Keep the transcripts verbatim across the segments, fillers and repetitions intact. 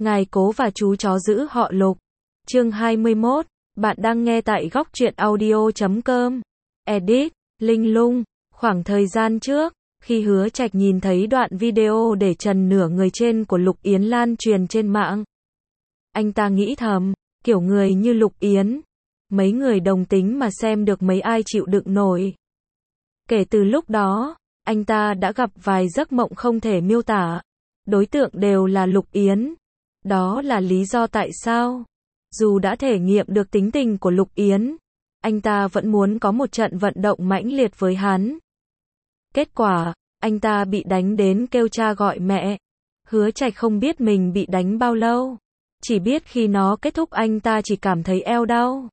Ngài Cố và chú chó giữ họ Lục. Chương hai mươi mốt, bạn đang nghe tại góc truyện audio chấm com. Edit, Linh Lung. Khoảng thời gian trước, khi Hứa Trạch nhìn thấy đoạn video để trần nửa người trên của Lục Yến lan truyền trên mạng, anh ta nghĩ thầm, kiểu người như Lục Yến, mấy người đồng tính mà xem được mấy ai chịu đựng nổi. Kể từ lúc đó, anh ta đã gặp vài giấc mộng không thể miêu tả. Đối tượng đều là Lục Yến. Đó là lý do tại sao, dù đã thể nghiệm được tính tình của Lục Yến, anh ta vẫn muốn có một trận vận động mãnh liệt với hắn. Kết quả, anh ta bị đánh đến kêu cha gọi mẹ. Hứa Trạch không biết mình bị đánh bao lâu, chỉ biết khi nó kết thúc anh ta chỉ cảm thấy eo đau,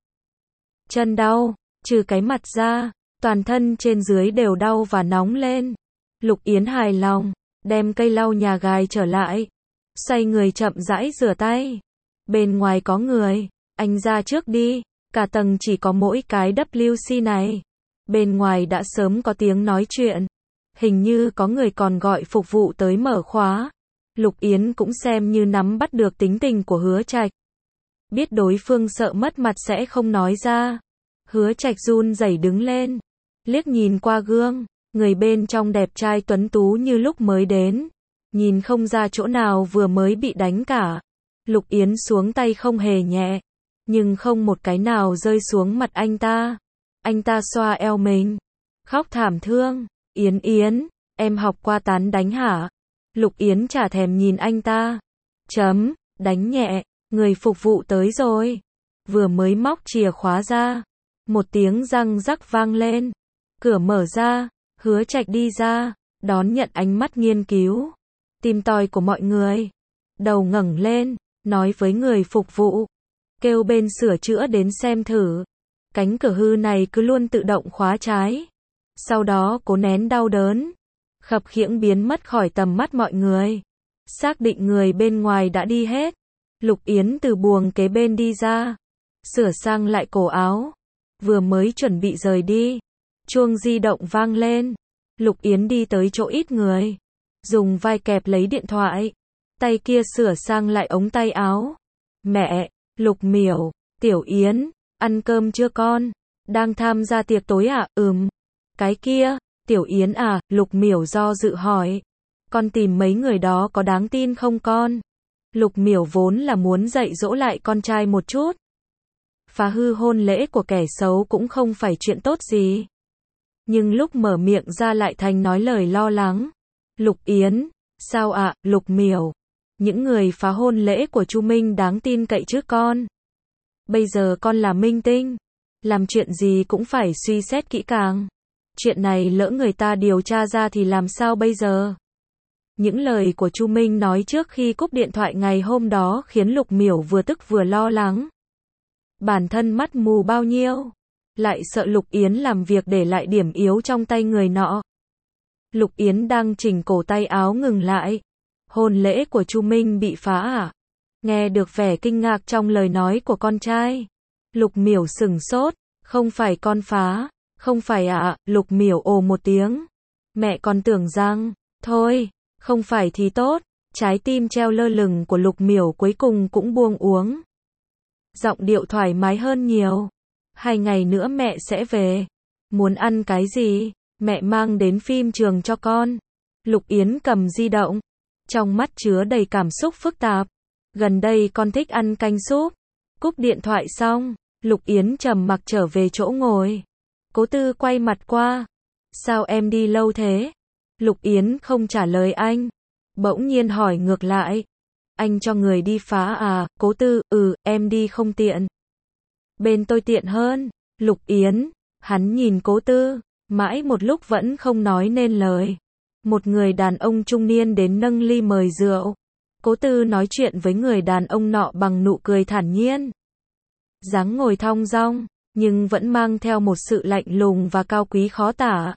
chân đau, trừ cái mặt ra, toàn thân trên dưới đều đau và nóng lên. Lục Yến hài lòng, đem cây lau nhà gài trở lại, xoay người chậm rãi rửa tay. Bên ngoài có người, anh ra trước đi, cả tầng chỉ có mỗi cái vê kép xê này. Bên ngoài đã sớm có tiếng nói chuyện, hình như có người còn gọi phục vụ tới mở khóa. Lục Yến cũng xem như nắm bắt được tính tình của Hứa Trạch. Biết đối phương sợ mất mặt sẽ không nói ra. Hứa Trạch run rẩy đứng lên, liếc nhìn qua gương, người bên trong đẹp trai tuấn tú như lúc mới đến, nhìn không ra chỗ nào vừa mới bị đánh cả. Lục Yến xuống tay không hề nhẹ, nhưng không một cái nào rơi xuống mặt anh ta. Anh ta xoa eo mình, khóc thảm thương. Yến Yến, em học qua tán đánh hả? Lục Yến chả thèm nhìn anh ta. Chấm, đánh nhẹ, người phục vụ tới rồi. Vừa mới móc chìa khóa ra, một tiếng răng rắc vang lên. Cửa mở ra, Hứa Trạch đi ra, đón nhận ánh mắt nghiên cứu, tìm tòi của mọi người. Đầu ngẩng lên, nói với người phục vụ, kêu bên sửa chữa đến xem thử. Cánh cửa hư này cứ luôn tự động khóa trái. Sau đó cố nén đau đớn, khập khiễng biến mất khỏi tầm mắt mọi người. Xác định người bên ngoài đã đi hết, Lục Yến từ buồng kế bên đi ra, sửa sang lại cổ áo, vừa mới chuẩn bị rời đi, chuông di động vang lên. Lục Yến đi tới chỗ ít người, dùng vai kẹp lấy điện thoại, tay kia sửa sang lại ống tay áo. Mẹ, Lục Miểu, Tiểu Yến, ăn cơm chưa con? Đang tham gia tiệc tối à? Ừm. Cái kia, Tiểu Yến à? Lục Miểu do dự hỏi. Con tìm mấy người đó có đáng tin không con? Lục Miểu vốn là muốn dạy dỗ lại con trai một chút. Phá hư hôn lễ của kẻ xấu cũng không phải chuyện tốt gì. Nhưng lúc mở miệng ra lại thành nói lời lo lắng. Lục Yến, sao ạ? Lục Miểu, những người phá hôn lễ của Chu Minh đáng tin cậy chứ con? Bây giờ con là minh tinh, làm chuyện gì cũng phải suy xét kỹ càng. Chuyện này lỡ người ta điều tra ra thì làm sao bây giờ? Những lời của Chu Minh nói trước khi cúp điện thoại ngày hôm đó khiến Lục Miểu vừa tức vừa lo lắng. Bản thân mắt mù bao nhiêu, lại sợ Lục Yến làm việc để lại điểm yếu trong tay người nọ. Lục Yến đang chỉnh cổ tay áo ngừng lại. Hôn lễ của Chu Minh bị phá à? Nghe được vẻ kinh ngạc trong lời nói của con trai, Lục Miểu sửng sốt. Không phải con phá, không phải ạ. À? Lục Miểu ồ một tiếng. Mẹ còn tưởng rằng, thôi, không phải thì tốt. Trái tim treo lơ lửng của Lục Miểu cuối cùng cũng buông uống. Giọng điệu thoải mái hơn nhiều. Hai ngày nữa mẹ sẽ về. Muốn ăn cái gì? Mẹ mang đến phim trường cho con. Lục Yến cầm di động, trong mắt chứa đầy cảm xúc phức tạp. Gần đây con thích ăn canh súp. Cúp điện thoại xong, Lục Yến trầm mặc trở về chỗ ngồi. Cố Tư quay mặt qua. Sao em đi lâu thế? Lục Yến không trả lời anh, bỗng nhiên hỏi ngược lại. Anh cho người đi phá à? Cố Tư, ừ, em đi không tiện. Bên tôi tiện hơn. Lục Yến, hắn nhìn Cố Tư, mãi một lúc vẫn không nói nên lời. Một người đàn ông trung niên đến nâng ly mời rượu. Cố Tư nói chuyện với người đàn ông nọ bằng nụ cười thản nhiên. Dáng ngồi thong dong, nhưng vẫn mang theo một sự lạnh lùng và cao quý khó tả.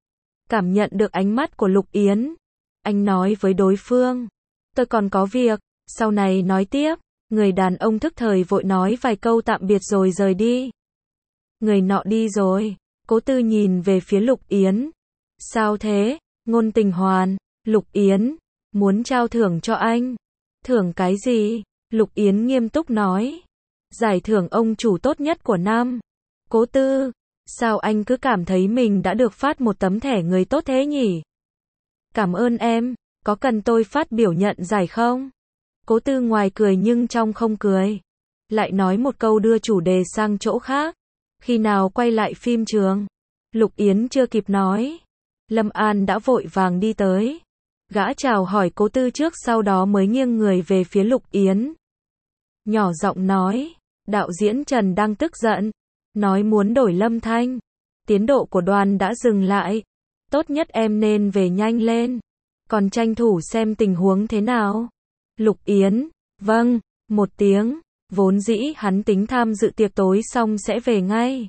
Cảm nhận được ánh mắt của Lục Yến, anh nói với đối phương. Tôi còn có việc, sau này nói tiếp. Người đàn ông thức thời vội nói vài câu tạm biệt rồi rời đi. Người nọ đi rồi, Cố Tư nhìn về phía Lục Yến. Sao thế? Ngôn Tình Hoàn, Lục Yến, muốn trao thưởng cho anh. Thưởng cái gì? Lục Yến nghiêm túc nói. Giải thưởng ông chủ tốt nhất của năm. Cố Tư, sao anh cứ cảm thấy mình đã được phát một tấm thẻ người tốt thế nhỉ? Cảm ơn em, có cần tôi phát biểu nhận giải không? Cố Tư ngoài cười nhưng trong không cười. Lại nói một câu đưa chủ đề sang chỗ khác. Khi nào quay lại phim trường? Lục Yến chưa kịp nói. Lâm An đã vội vàng đi tới. Gã chào hỏi Cố Tư trước sau đó mới nghiêng người về phía Lục Yến. Nhỏ giọng nói, đạo diễn Trần đang tức giận. Nói muốn đổi Lâm Thanh. Tiến độ của đoàn đã dừng lại. Tốt nhất em nên về nhanh lên. Còn tranh thủ xem tình huống thế nào. Lục Yến, vâng, một tiếng. Vốn dĩ hắn tính tham dự tiệc tối xong sẽ về ngay.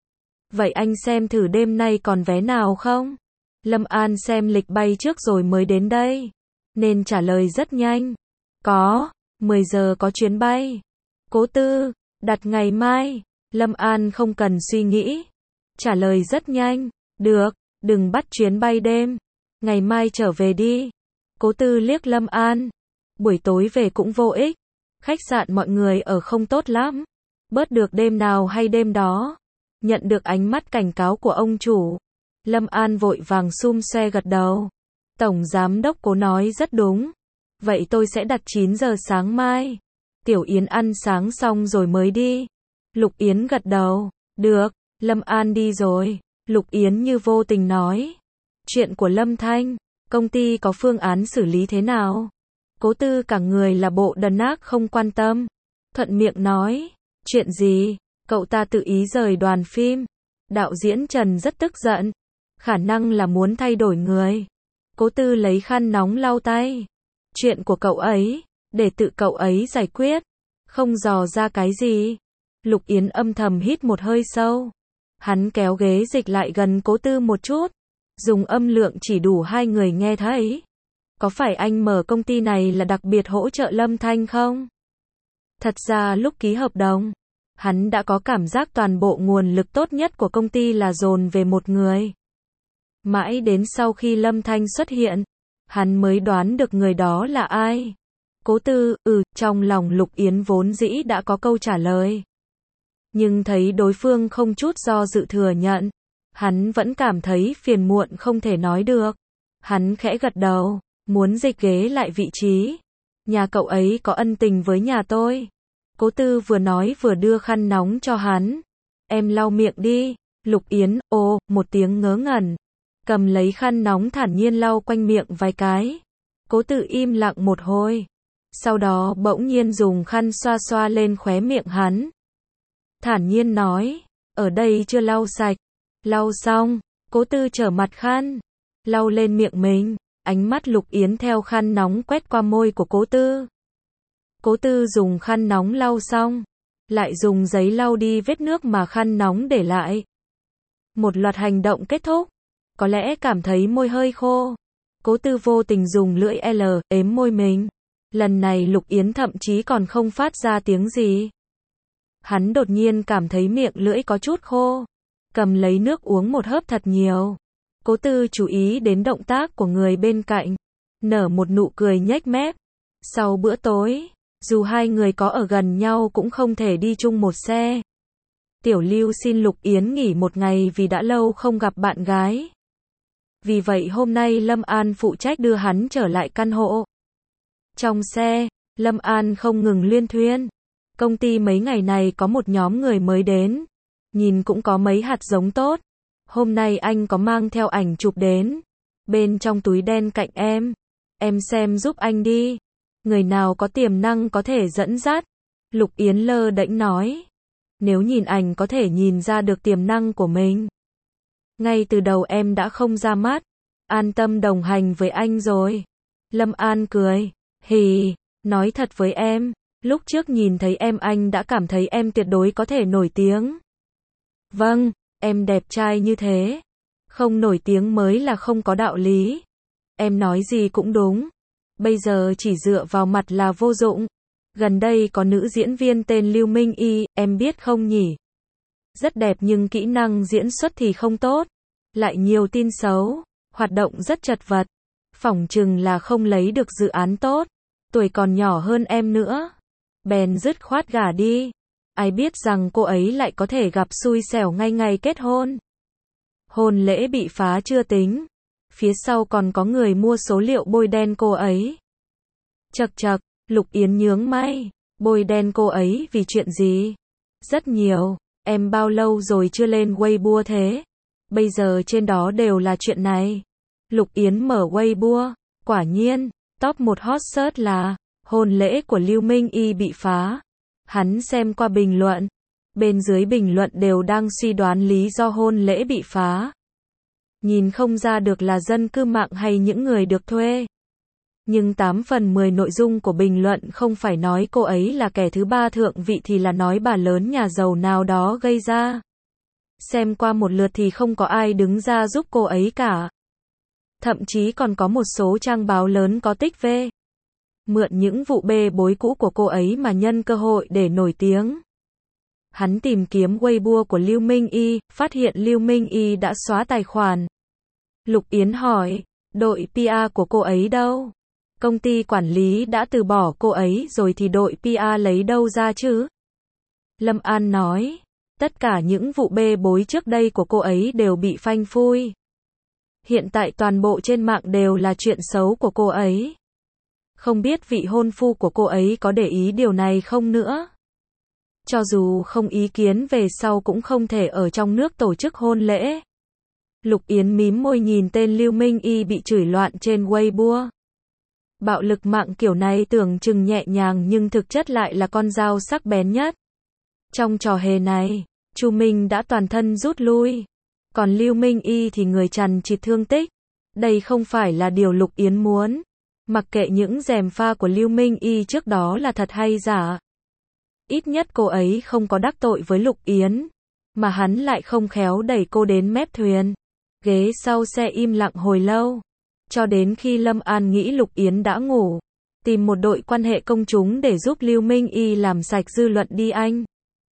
Vậy anh xem thử đêm nay còn vé nào không? Lâm An xem lịch bay trước rồi mới đến đây. Nên trả lời rất nhanh. Có, mười giờ có chuyến bay. Cố Tư, đặt ngày mai. Lâm An không cần suy nghĩ. Trả lời rất nhanh. Được, đừng bắt chuyến bay đêm. Ngày mai trở về đi. Cố Tư liếc Lâm An. Buổi tối về cũng vô ích. Khách sạn mọi người ở không tốt lắm. Bớt được đêm nào hay đêm đó. Nhận được ánh mắt cảnh cáo của ông chủ. Lâm An vội vàng xum xoe gật đầu. Tổng giám đốc Cố nói rất đúng. Vậy tôi sẽ đặt chín giờ sáng mai. Tiểu Yến ăn sáng xong rồi mới đi. Lục Yến gật đầu. Được, Lâm An đi rồi. Lục Yến như vô tình nói. Chuyện của Lâm Thanh, công ty có phương án xử lý thế nào? Cố Tư cả người là bộ đần ác không quan tâm. Thuận miệng nói. Chuyện gì? Cậu ta tự ý rời đoàn phim. Đạo diễn Trần rất tức giận. Khả năng là muốn thay đổi người. Cố Tư lấy khăn nóng lau tay. Chuyện của cậu ấy, để tự cậu ấy giải quyết. Không dò ra cái gì. Lục Yến âm thầm hít một hơi sâu. Hắn kéo ghế dịch lại gần Cố Tư một chút. Dùng âm lượng chỉ đủ hai người nghe thấy. Có phải anh mở công ty này là đặc biệt hỗ trợ Lâm Thanh không? Thật ra lúc ký hợp đồng, hắn đã có cảm giác toàn bộ nguồn lực tốt nhất của công ty là dồn về một người. Mãi đến sau khi Lâm Thanh xuất hiện, hắn mới đoán được người đó là ai. Cố Tư, ừ, trong lòng Lục Yến vốn dĩ đã có câu trả lời. Nhưng thấy đối phương không chút do dự thừa nhận, hắn vẫn cảm thấy phiền muộn không thể nói được. Hắn khẽ gật đầu, muốn dịch ghế lại vị trí. Nhà cậu ấy có ân tình với nhà tôi. Cố Tư vừa nói vừa đưa khăn nóng cho hắn. Em lau miệng đi. Lục Yến, ồ, một tiếng ngớ ngẩn. Cầm lấy khăn nóng thản nhiên lau quanh miệng vài cái. Cố Tư im lặng một hồi. Sau đó bỗng nhiên dùng khăn xoa xoa lên khóe miệng hắn. Thản nhiên nói, ở đây chưa lau sạch. Lau xong, Cố Tư trở mặt khăn. Lau lên miệng mình. Ánh mắt Lục Yến theo khăn nóng quét qua môi của Cố Tư. Cố Tư dùng khăn nóng lau xong. Lại dùng giấy lau đi vết nước mà khăn nóng để lại. Một loạt hành động kết thúc. Có lẽ cảm thấy môi hơi khô. Cố Tư vô tình dùng lưỡi L ếm môi mình. Lần này Lục Yến thậm chí còn không phát ra tiếng gì. Hắn đột nhiên cảm thấy miệng lưỡi có chút khô. Cầm lấy nước uống một hớp thật nhiều. Cố Tư chú ý đến động tác của người bên cạnh. Nở một nụ cười nhếch mép. Sau bữa tối, dù hai người có ở gần nhau cũng không thể đi chung một xe. Tiểu Lưu xin Lục Yến nghỉ một ngày vì đã lâu không gặp bạn gái. Vì vậy hôm nay Lâm An phụ trách đưa hắn trở lại căn hộ. Trong xe, Lâm An không ngừng luyên thuyên. Công ty mấy ngày này có một nhóm người mới đến. Nhìn cũng có mấy hạt giống tốt. Hôm nay anh có mang theo ảnh chụp đến. Bên trong túi đen cạnh em. Em xem giúp anh đi. Người nào có tiềm năng có thể dẫn dắt. Lục Yến lơ đễnh nói. Nếu nhìn ảnh có thể nhìn ra được tiềm năng của mình. Ngay từ đầu em đã không ra mắt. An tâm đồng hành với anh rồi. Lâm An cười. Hì, nói thật với em. Lúc trước nhìn thấy em anh đã cảm thấy em tuyệt đối có thể nổi tiếng. Vâng, em đẹp trai như thế. Không nổi tiếng mới là không có đạo lý. Em nói gì cũng đúng. Bây giờ chỉ dựa vào mặt là vô dụng. Gần đây có nữ diễn viên tên Lưu Minh Y, em biết không nhỉ? Rất đẹp nhưng kỹ năng diễn xuất thì không tốt. Lại nhiều tin xấu, hoạt động rất chật vật. Phỏng chừng là không lấy được dự án tốt. tuổi còn nhỏ hơn em nữa. Bèn dứt khoát gả đi. Ai biết rằng cô ấy lại có thể gặp xui xẻo ngay ngày kết hôn. Hôn lễ bị phá chưa tính. Phía sau còn có người mua số liệu bôi đen cô ấy. Chậc chậc, Lục Yến nhướng mày. Bôi đen cô ấy vì chuyện gì? Rất nhiều. Em bao lâu rồi chưa lên Weibo thế? Bây giờ trên đó đều là chuyện này. Lục Yến mở Weibo. Quả nhiên, top một hot search là hôn lễ của Lưu Minh Y bị phá. Hắn xem qua bình luận. Bên dưới bình luận đều đang suy đoán lý do hôn lễ bị phá. Nhìn không ra được là dân cư mạng hay những người được thuê. Nhưng tám phần mười nội dung của bình luận không phải nói cô ấy là kẻ thứ ba thượng vị thì là nói bà lớn nhà giàu nào đó gây ra. Xem qua một lượt thì không có ai đứng ra giúp cô ấy cả. Thậm chí còn có một số trang báo lớn có tích về mượn những vụ bê bối cũ của cô ấy mà nhân cơ hội để nổi tiếng. Hắn tìm kiếm Weibo của Lưu Minh Y, phát hiện Lưu Minh Y đã xóa tài khoản. Lục Yến hỏi, đội pê e của cô ấy đâu? Công ty quản lý đã từ bỏ cô ấy rồi thì đội pê e lấy đâu ra chứ? Lâm An nói, tất cả những vụ bê bối trước đây của cô ấy đều bị phanh phui. Hiện tại toàn bộ trên mạng đều là chuyện xấu của cô ấy. Không biết vị hôn phu của cô ấy có để ý điều này không nữa. Cho dù không ý kiến về sau cũng không thể ở trong nước tổ chức hôn lễ. Lục Yến mím môi nhìn tên Lưu Minh Y bị chửi loạn trên Weibo. Bạo lực mạng kiểu này tưởng chừng nhẹ nhàng nhưng thực chất lại là con dao sắc bén nhất. Trong trò hề này, Chu Minh đã toàn thân rút lui. Còn Lưu Minh Y thì người chằn chịt thương tích. Đây không phải là điều Lục Yến muốn. Mặc kệ những gièm pha của Lưu Minh Y trước đó là thật hay giả. Ít nhất cô ấy không có đắc tội với Lục Yến. Mà hắn lại không khéo đẩy cô đến mép thuyền. Ghế sau xe im lặng hồi lâu. Cho đến khi Lâm An nghĩ Lục Yến đã ngủ. Tìm một đội quan hệ công chúng để giúp Lưu Minh Y làm sạch dư luận đi anh.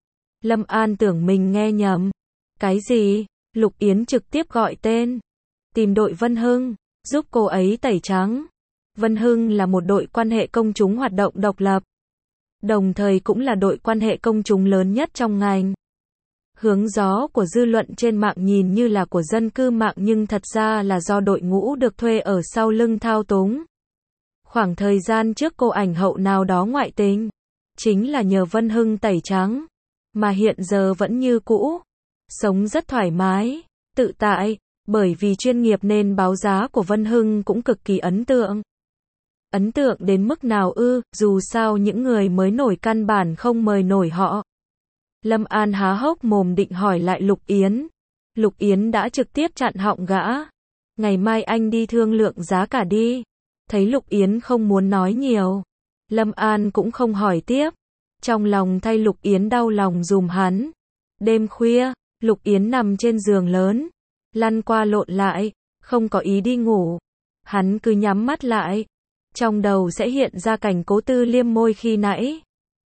Lâm An tưởng mình nghe nhầm. Cái gì? Lục Yến trực tiếp gọi tên. Tìm đội Vân Hưng, giúp cô ấy tẩy trắng. Vân Hưng là một đội quan hệ công chúng hoạt động độc lập. Đồng thời cũng là đội quan hệ công chúng lớn nhất trong ngành. Hướng gió của dư luận trên mạng nhìn như là của dân cư mạng nhưng thật ra là do đội ngũ được thuê ở sau lưng thao túng. Khoảng thời gian trước cô ảnh hậu nào đó ngoại tình, chính là nhờ Vân Hưng tẩy trắng, mà hiện giờ vẫn như cũ. Sống rất thoải mái, tự tại, bởi vì chuyên nghiệp nên báo giá của Vân Hưng cũng cực kỳ ấn tượng. Ấn tượng đến mức nào ư, dù sao những người mới nổi căn bản không mời nổi họ. Lâm An há hốc mồm định hỏi lại Lục Yến. Lục Yến đã trực tiếp chặn họng gã. Ngày mai anh đi thương lượng giá cả đi. Thấy Lục Yến không muốn nói nhiều. Lâm An cũng không hỏi tiếp. Trong lòng thay Lục Yến đau lòng dùm hắn. Đêm khuya, Lục Yến nằm trên giường lớn. Lăn qua lộn lại, không có ý đi ngủ. Hắn cứ nhắm mắt lại. Trong đầu sẽ hiện ra cảnh Cố Tư liêm môi khi nãy.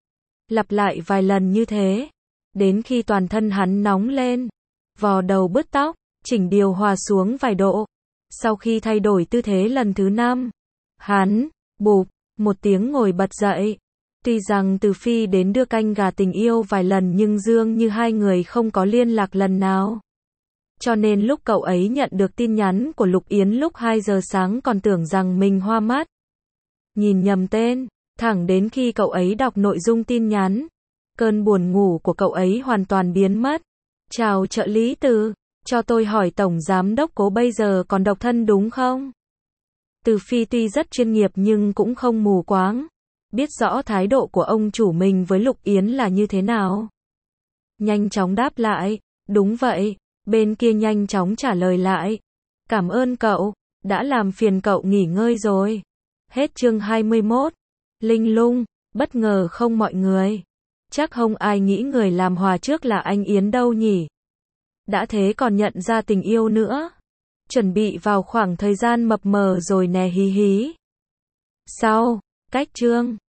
Lặp lại vài lần như thế. Đến khi toàn thân hắn nóng lên. Vò đầu bứt tóc, chỉnh điều hòa xuống vài độ. Sau khi thay đổi tư thế lần thứ năm. Hắn, bụp, một tiếng ngồi bật dậy. Tuy rằng Từ Phi đến đưa canh gà tình yêu vài lần nhưng dường như hai người không có liên lạc lần nào. Cho nên lúc cậu ấy nhận được tin nhắn của Lục Yến lúc hai giờ sáng còn tưởng rằng mình hoa mắt. Nhìn nhầm tên, thẳng đến khi cậu ấy đọc nội dung tin nhắn. Cơn buồn ngủ của cậu ấy hoàn toàn biến mất. Chào trợ lý Từ, cho tôi hỏi Tổng Giám Đốc Cố bây giờ còn độc thân đúng không? Từ Phi tuy rất chuyên nghiệp nhưng cũng không mù quáng. Biết rõ thái độ của ông chủ mình với Lục Yến là như thế nào. Nhanh chóng đáp lại, đúng vậy. Bên kia nhanh chóng trả lời lại. Cảm ơn cậu, đã làm phiền cậu nghỉ ngơi rồi. Hết chương hai mươi mốt. Linh lung, bất ngờ không mọi người. Chắc không ai nghĩ người làm hòa trước là anh Yến đâu nhỉ. Đã thế còn nhận ra tình yêu nữa. Chuẩn bị vào khoảng thời gian mập mờ rồi nè hí hí. Sau, cách chương.